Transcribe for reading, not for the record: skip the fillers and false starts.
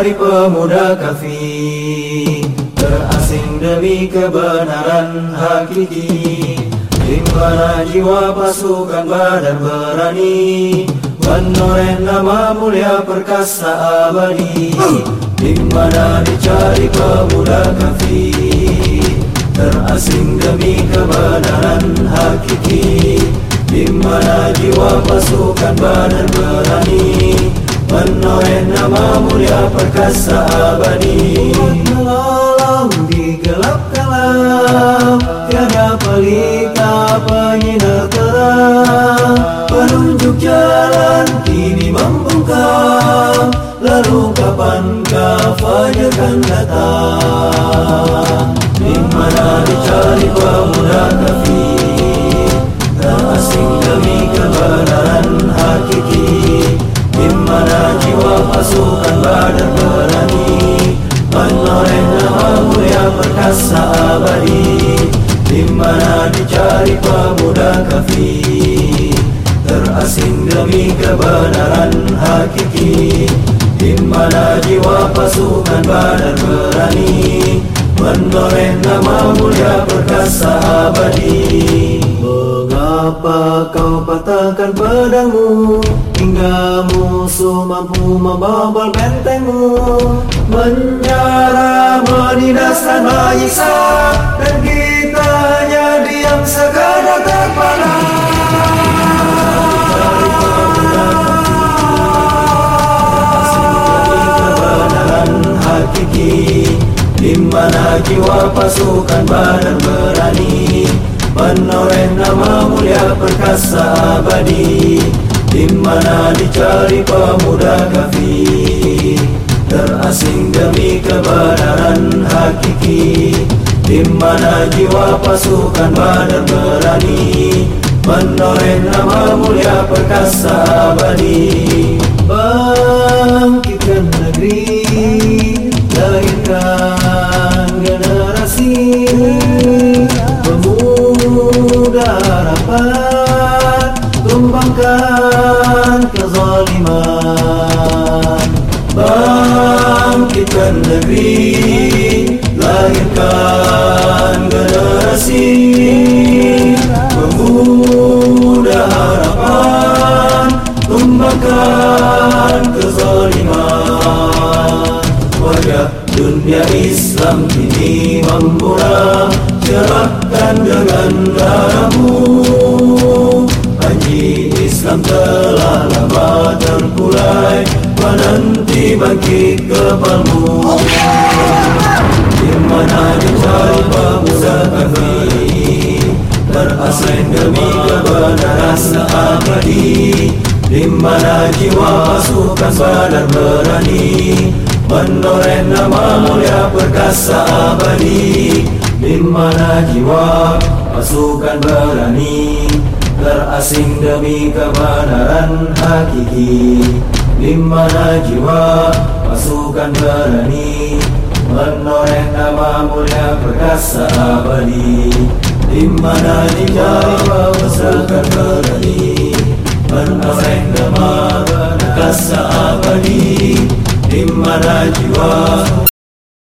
dicari pemuda kafir, terasing demi kebenaran hakiki. Di mana jiwa pasukan Badar berani, menoreh nama mulia perkasa abadi. Di mana dicari pemuda kafir, terasing demi kebenaran hakiki. Di mana jiwa pasukan Badar berani, menoreh nama mulia perkasa abadi. Menolong di gelap kelam, tiada pelita penyinar terang. Penunjuk jalan kini membungkam, lalu kapankah fajar kan datang? Di mana dicari pemuda kafir, terasing demi kebenaran hakiki. Di mana jiwa pasukan Badar berani, menoreh nama mulia perkasa abadi. Di mana dicari pemuda kafir, terasing demi kebenaran hakiki. Di mana jiwa pasukan Badar berani, menoreh nama mulia perkasa abadi. Mengapa kau patahkan pedangmu, hingga musuh mampu membobol bentengmu? Menyerah, menindas dan menyiksa, dan kita hanya diam sekadar terpana. Kebenaran hakiki. Di mana jiwa pasukan Badar berani, menoreh nama mulia perkasa abadi. Di mana dicari pemuda kafir, terasing demi kebenaran hakiki. Di mana jiwa pasukan Badar berani, menoreh nama mulia perkasa abadi. Bangkitkan negeri, lahirkan generasi pemuda harapan, tumbangkan kezaliman. Bangkitkan negeri, lahirkan generasi pemuda harapan, tumbangkan kezaliman. Wajah dunia Islam kini memburam, cerahkan dengan darahmu. Panji Islam telah lama terkulai, menanti bangkit kepalmu. Di mana dicari pemuda kafir, terasing demi kebenaran abadi. Di mana jiwa pasukan Badar berani, menoreh nama mulia perkasa abadi. Di mana jiwa pasukan berani, terasing demi kebenaran hakiki. Di mana jiwa pasukan berani, menoreh nama mulia perkasa abadi. Di mana jiwa pasukan berani, menoreh nama perkasa abadi. Di mana jiwa